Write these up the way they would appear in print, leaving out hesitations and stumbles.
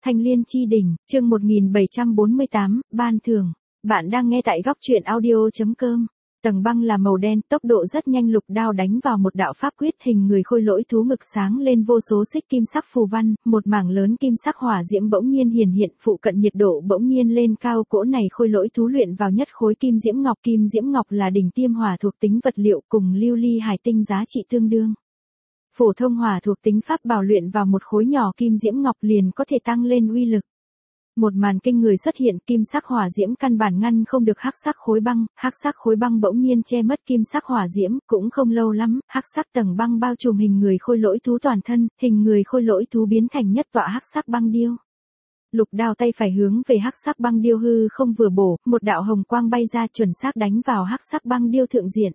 Thanh Liên Chi Đỉnh, chương 1748, ban thưởng. Bạn đang nghe tại góc truyện audio.com. Tầng băng là màu đen, tốc độ rất nhanh, lục đao đánh vào một đạo pháp quyết, hình người khôi lỗi thú ngực sáng lên vô số xích kim sắc phù văn, một mảng lớn kim sắc hỏa diễm bỗng nhiên hiển hiện, phụ cận nhiệt độ bỗng nhiên lên cao, cỗ này khôi lỗi thú luyện vào nhất khối kim diễm ngọc là đỉnh tiêm hỏa thuộc tính vật liệu, cùng lưu ly hải tinh giá trị tương đương. Phổ thông hỏa thuộc tính pháp bảo luyện vào một khối nhỏ kim diễm ngọc liền có thể tăng lên uy lực. Một màn kinh người xuất hiện, kim sắc hỏa diễm căn bản ngăn không được hắc sắc khối băng bỗng nhiên che mất kim sắc hỏa diễm, cũng không lâu lắm, hắc sắc tầng băng bao trùm hình người khôi lỗi thú toàn thân, hình người khôi lỗi thú biến thành nhất tọa hắc sắc băng điêu. Lục đao tay phải hướng về hắc sắc băng điêu hư không vừa bổ, một đạo hồng quang bay ra chuẩn xác đánh vào hắc sắc băng điêu thượng diện.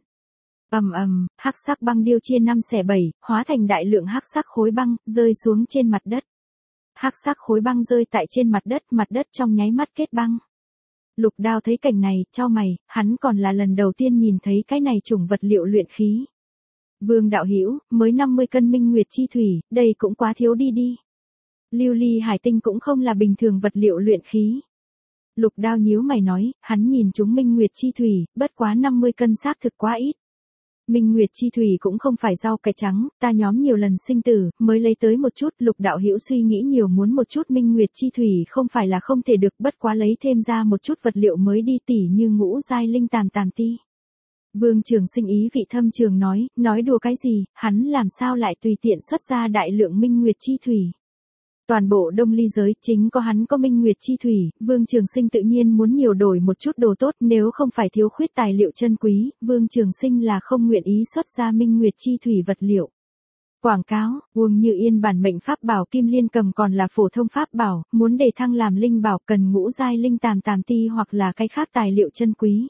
Hắc sắc băng điêu chia 5 xẻ 7, hóa thành đại lượng hắc sắc khối băng, rơi xuống trên mặt đất. Hắc sắc khối băng rơi tại trên mặt đất trong nháy mắt kết băng. Lục đao thấy cảnh này, chau mày, hắn còn là lần đầu tiên nhìn thấy cái này chủng vật liệu luyện khí. Vương đạo hữu, mới 50 cân minh nguyệt chi thủy, đây cũng quá thiếu đi. Lưu ly hải tinh cũng không là bình thường vật liệu luyện khí. Lục đao nhíu mày nói, hắn nhìn chúng minh nguyệt chi thủy, bất quá 50 cân xác thực quá ít. Minh Nguyệt chi thủy cũng không phải rau cải trắng, ta nhóm nhiều lần sinh tử, mới lấy tới một chút, lục đạo hữu suy nghĩ nhiều muốn một chút Minh Nguyệt chi thủy không phải là không thể được, bất quá lấy thêm ra một chút vật liệu mới đi, tỉ như ngũ giai linh tàm ti. Vương Trường Sinh ý vị thâm trường nói đùa cái gì, hắn làm sao lại tùy tiện xuất ra đại lượng Minh Nguyệt chi thủy. Toàn bộ Đông Ly giới chính có hắn có Minh Nguyệt chi thủy, Vương Trường Sinh tự nhiên muốn nhiều đổi một chút đồ tốt, nếu không phải thiếu khuyết tài liệu chân quý, Vương Trường Sinh là không nguyện ý xuất ra Minh Nguyệt chi thủy vật liệu. Quảng cáo, Uông Như Yên bản mệnh pháp bảo Kim Liên Cầm còn là phổ thông pháp bảo, muốn đề thăng làm linh bảo cần ngũ giai linh tàm ti hoặc là cái khác tài liệu chân quý.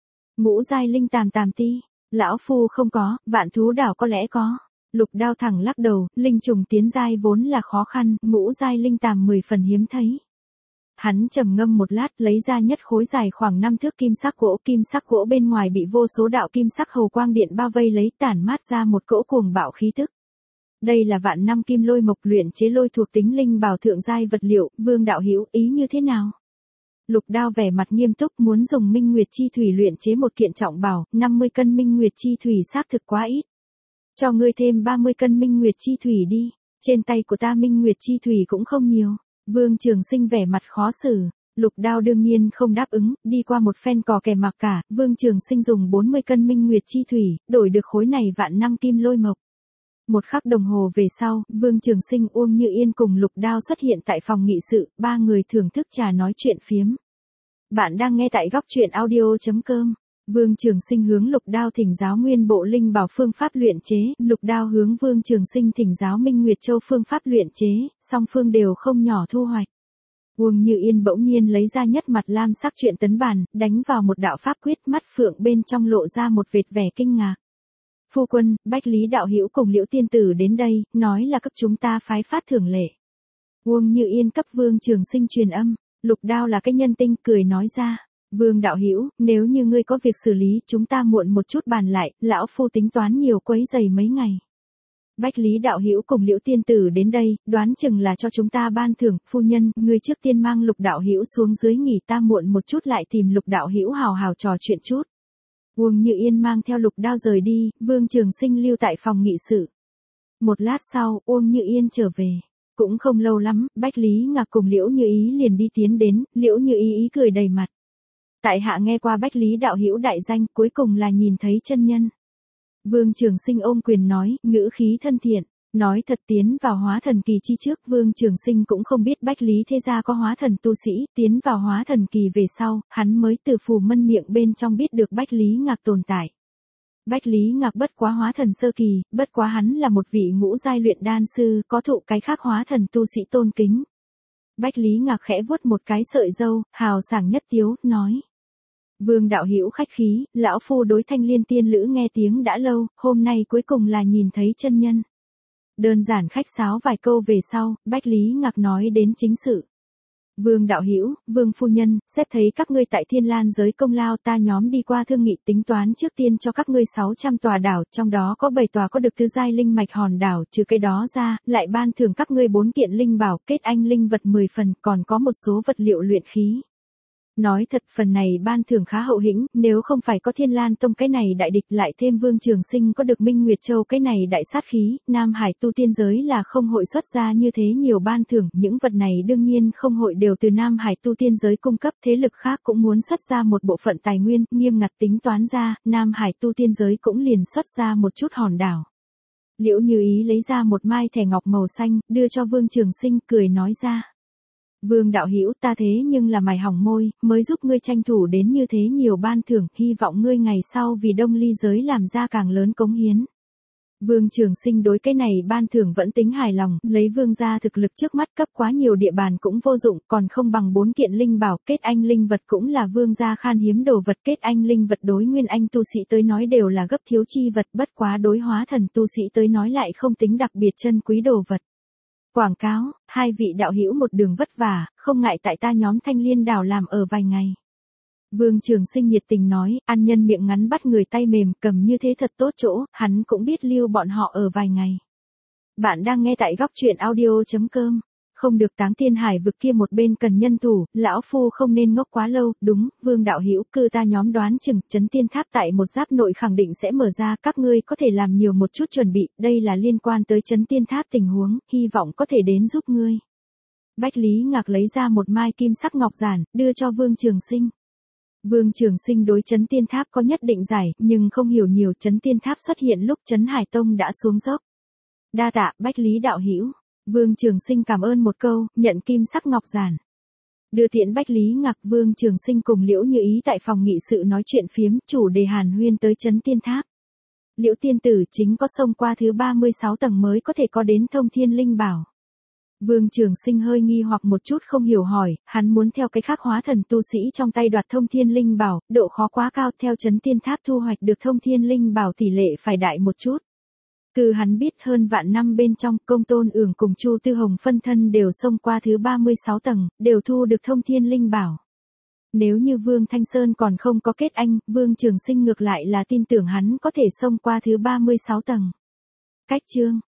Ngũ giai linh tàm ti, lão phu không có, Vạn Thú Đảo có lẽ có. Lục đao thẳng lắc đầu, linh trùng tiến giai vốn là khó khăn, ngũ giai linh tàm 10 phần hiếm thấy. Hắn trầm ngâm một lát, lấy ra nhất khối dài khoảng 5 thước kim sắc gỗ bên ngoài bị vô số đạo kim sắc hầu quang điện bao vây lấy, tản mát ra một cỗ cuồng bạo khí tức. Đây là vạn năm kim lôi mộc luyện chế lôi thuộc tính linh bảo thượng giai vật liệu, Vương đạo hữu ý như thế nào? Lục đao vẻ mặt nghiêm túc, muốn dùng Minh Nguyệt chi thủy luyện chế một kiện trọng bảo, 50 cân Minh Nguyệt chi thủy xác thực quá ít. Cho ngươi thêm 30 cân Minh Nguyệt chi thủy đi, trên tay của ta Minh Nguyệt chi thủy cũng không nhiều. Vương Trường Sinh vẻ mặt khó xử, lục đao đương nhiên không đáp ứng, đi qua một phen cò kè mặc cả, Vương Trường Sinh dùng 40 cân Minh Nguyệt chi thủy, đổi được khối này vạn năm kim lôi mộc. Một khắc đồng hồ về sau, Vương Trường Sinh, Uông Như Yên cùng lục đao xuất hiện tại phòng nghị sự, ba người thưởng thức trà nói chuyện phiếm. Bạn đang nghe tại góc truyện audio.com. Vương Trường Sinh hướng lục đao thỉnh giáo nguyên bộ linh bảo phương pháp luyện chế, lục đao hướng Vương Trường Sinh thỉnh giáo Minh Nguyệt Châu phương pháp luyện chế, song phương đều không nhỏ thu hoạch. Uông Như Yên bỗng nhiên lấy ra nhất mặt lam sắc truyện tấn bản, đánh vào một đạo pháp quyết, mắt phượng bên trong lộ ra một vệt vẻ kinh ngạc. Phu quân, Bách Lý đạo hữu cùng Liễu tiên tử đến đây, nói là cấp chúng ta phái phát thưởng lệ. Uông Như Yên cấp Vương Trường Sinh truyền âm, lục đao là cái nhân tinh, cười nói ra. Vương đạo hữu, nếu như ngươi có việc xử lý, chúng ta muộn một chút bàn lại, lão phu tính toán nhiều quấy giày mấy ngày. Bách Lý đạo hữu cùng Liễu tiên tử đến đây, đoán chừng là cho chúng ta ban thưởng, phu nhân, ngươi trước tiên mang lục đạo hữu xuống dưới nghỉ, ta muộn một chút lại tìm lục đạo hữu hào hào trò chuyện chút. Uông Như Yên mang theo lục đao rời đi, Vương Trường Sinh lưu tại phòng nghị sự. Một lát sau, Uông Như Yên trở về. Cũng không lâu lắm, Bách Lý Ngạc cùng Liễu Như Ý liền đi tiến đến, Liễu Như Ý cười đầy mặt. Tại hạ nghe qua Bách Lý đạo hữu đại danh, cuối cùng là nhìn thấy chân nhân. Vương Trường Sinh ôm quyền nói, ngữ khí thân thiện, nói thật, tiến vào hóa thần kỳ chi trước, Vương Trường Sinh cũng không biết Bách Lý thế gia có hóa thần tu sĩ, tiến vào hóa thần kỳ về sau, hắn mới từ Phù Mân miệng bên trong biết được Bách Lý Ngạc tồn tại. Bách Lý Ngạc bất quá hóa thần sơ kỳ, bất quá hắn là một vị ngũ giai luyện đan sư, có thụ cái khác hóa thần tu sĩ tôn kính. Bách Lý Ngạc khẽ vuốt một cái sợi râu, hào sảng nhất tiếu, nói. Vương đạo hữu khách khí, lão phu đối Thanh Liên tiên lữ nghe tiếng đã lâu, hôm nay cuối cùng là nhìn thấy chân nhân. Đơn giản khách sáo vài câu về sau, Bách Lý Ngạc nói đến chính sự. Vương đạo hữu, Vương phu nhân, xét thấy các ngươi tại Thiên Lan giới công lao, ta nhóm đi qua thương nghị tính toán trước tiên cho các ngươi 600 tòa đảo, trong đó có 7 tòa có được tứ giai linh mạch hòn đảo, trừ cái đó ra, lại ban thưởng các ngươi 4 kiện linh bảo, kết anh linh vật 10 phần, còn có một số vật liệu luyện khí. Nói thật, phần này ban thưởng khá hậu hĩnh, nếu không phải có Thiên Lan Tông cái này đại địch, lại thêm Vương Trường Sinh có được Minh Nguyệt Châu cái này đại sát khí, Nam Hải tu tiên giới là không hội xuất ra như thế nhiều ban thưởng, những vật này đương nhiên không hội đều từ Nam Hải tu tiên giới cung cấp, thế lực khác cũng muốn xuất ra một bộ phận tài nguyên, nghiêm ngặt tính toán ra, Nam Hải tu tiên giới cũng liền xuất ra một chút hòn đảo. Liễu Như Ý lấy ra một mai thẻ ngọc màu xanh, đưa cho Vương Trường Sinh, cười nói ra. Vương đạo hữu, ta thế nhưng là mày hỏng môi, mới giúp ngươi tranh thủ đến như thế nhiều ban thưởng, hy vọng ngươi ngày sau vì Đông Ly giới làm ra càng lớn cống hiến. Vương Trường Sinh đối cái này ban thưởng vẫn tính hài lòng, lấy vương gia thực lực trước mắt cấp quá nhiều địa bàn cũng vô dụng, còn không bằng 4 kiện linh bảo, kết anh linh vật cũng là vương gia khan hiếm đồ vật, kết anh linh vật đối nguyên anh tu sĩ tới nói đều là gấp thiếu chi vật, bất quá đối hóa thần tu sĩ tới nói lại không tính đặc biệt chân quý đồ vật. Quảng cáo, hai vị đạo hữu một đường vất vả, không ngại tại ta nhóm Thanh Liên đảo làm ở vài ngày. Vương Trường Sinh nhiệt tình nói, ăn nhân miệng ngắn bắt người tay mềm, cầm như thế thật tốt chỗ, hắn cũng biết lưu bọn họ ở vài ngày. Bạn đang nghe tại góc truyện audio.com. Không được Táng Thiên Hải vực kia một bên cần nhân thủ, lão phu không nên ngốc quá lâu, đúng, Vương đạo hữu, cư ta nhóm đoán chừng, Chấn Tiên Tháp tại một giáp nội khẳng định sẽ mở ra, các ngươi có thể làm nhiều một chút chuẩn bị, đây là liên quan tới Chấn Tiên Tháp tình huống, hy vọng có thể đến giúp ngươi. Bách Lý Ngạc lấy ra một mai kim sắc ngọc giản, đưa cho Vương Trường Sinh. Vương Trường Sinh đối Chấn Tiên Tháp có nhất định giải, nhưng không hiểu nhiều. Chấn Tiên Tháp xuất hiện lúc Chấn Hải Tông đã xuống dốc. Đa tạ, Bách Lý đạo hữu. Vương Trường Sinh cảm ơn một câu, nhận kim sắc ngọc giản. Đưa tiễn Bách Lý Ngạc, Vương Trường Sinh cùng Liễu Như Ý tại phòng nghị sự nói chuyện phiếm, chủ đề hàn huyên tới Chấn Tiên Tháp. Liễu tiên tử chính có xông qua thứ 36 tầng mới có thể có đến Thông Thiên Linh Bảo. Vương Trường Sinh hơi nghi hoặc một chút không hiểu hỏi, hắn muốn theo cái khác hóa thần tu sĩ trong tay đoạt Thông Thiên Linh Bảo, độ khó quá cao, theo Chấn Tiên Tháp thu hoạch được Thông Thiên Linh Bảo tỷ lệ phải đại một chút. Cứ hắn biết hơn vạn năm bên trong, Công Tôn Ưởng cùng Chu Tư Hồng phân thân đều xông qua thứ 36 tầng, đều thu được Thông Thiên Linh Bảo. Nếu như Vương Thanh Sơn còn không có kết anh, Vương Trường Sinh ngược lại là tin tưởng hắn có thể xông qua thứ 36 tầng. Cách chương